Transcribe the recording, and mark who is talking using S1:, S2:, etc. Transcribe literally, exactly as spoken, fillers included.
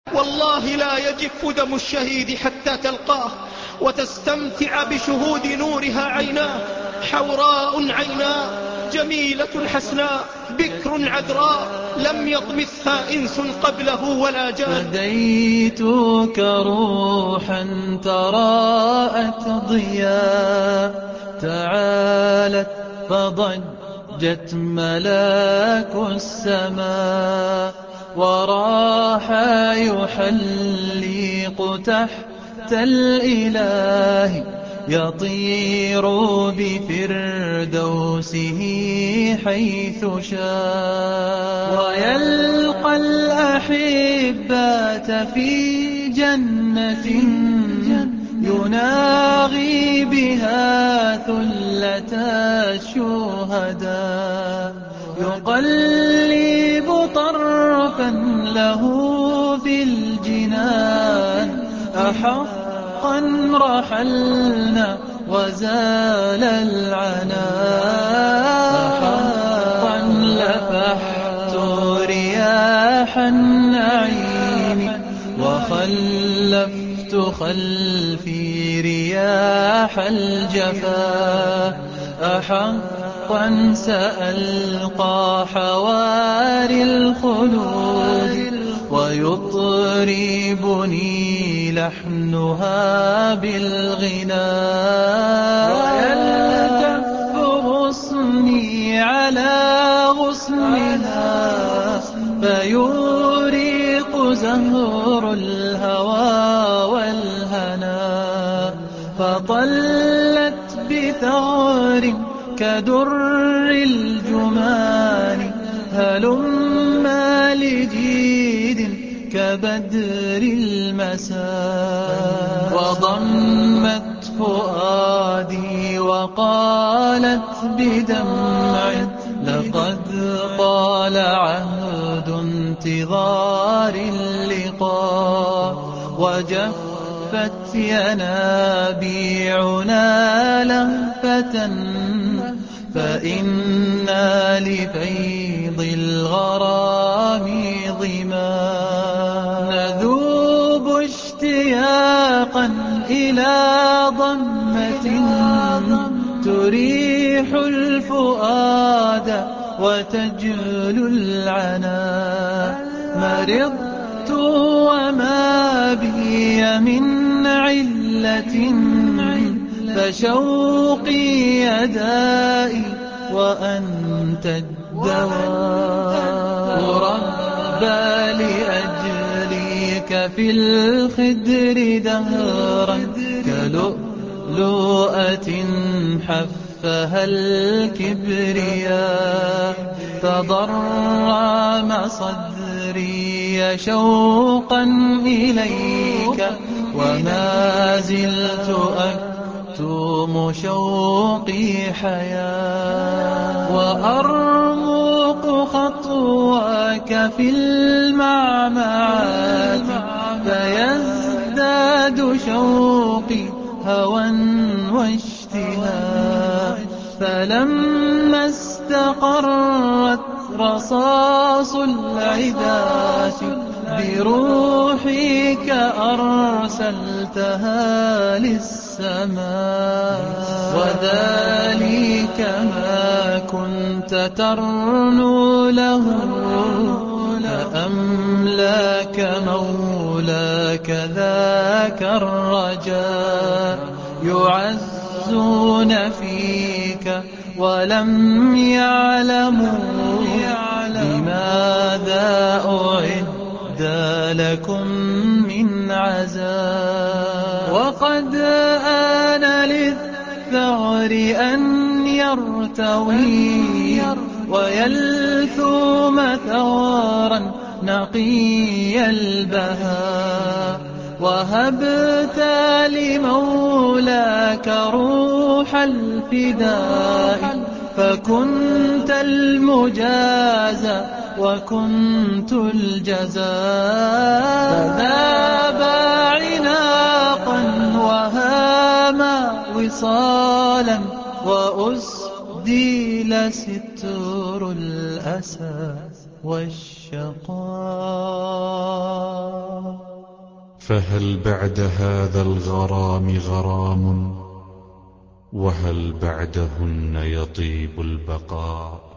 S1: والله لا يجف دم الشهيد حتى تلقاه وتستمتع بشهود نورها عيناه. حوراء عيناء جميلة حسناء بكر عذراء لم يطمثها إنس قبله ولا جان.
S2: فديتك روحا تراءت ضياء تعالت فضجت ملاك السماء وراح يحلق تحت الإله يطير بفردوسه حيث شاء ويلقى الأحبة في جنة يناغي بها ثلة الشهداء يقلب طرفا له في الجنان أحقا رحلنا وزال العناء أحقا لفحت رياح النعيم وخلفت خلفي رياح الجفا أحقا سألقى حواري الخلود ويطربني لحنها بالغناء ويلتف غصني على غصنها فيوريق زهر الهوى والهنا فطلت بثغر كدر الجمان هلما لجيد كبدر المساء وضمت فؤادي وقالت بدمع لقد طال عهد انتظار اللقاء وجفت ينابيعنا لهفة فإنا لفيض الغرام ظما نذوب اشتياقا إلى ضمة تريح الفؤاد وتجلو العنا مرضت وما بي من علة فشوقي يدائي وأنت الدواء ربى لأجليك في الخدر دهرا كلؤلؤة حفها الكبرياء تضرم صدري شوقا إليك وما زلت أكتم شوقي حياة وأرمق خطواك في المعمعات فيزداد شوقي هوى واشتهاء فلما استقرت رصاص العداة بروحك أرسلتها للسماء وذلك ما كنت ترنو له فأملاك مولاك ذاك الرجاء يعزون فيك ولم يعلموا لماذا أعد لكم من عزاء وقد آن للثغر أن يرتوي ويلثوم ثغرا نقي البهاء وهبت لمولاك روح الفداء فكنت المجازى وكنت الجزاء فذاب عناقا وهاما وصالا وأسدي لستر الأسى والشقاء.
S3: فهل بعد هذا الغرام غرام، وهل بعدهن يطيب البقاء؟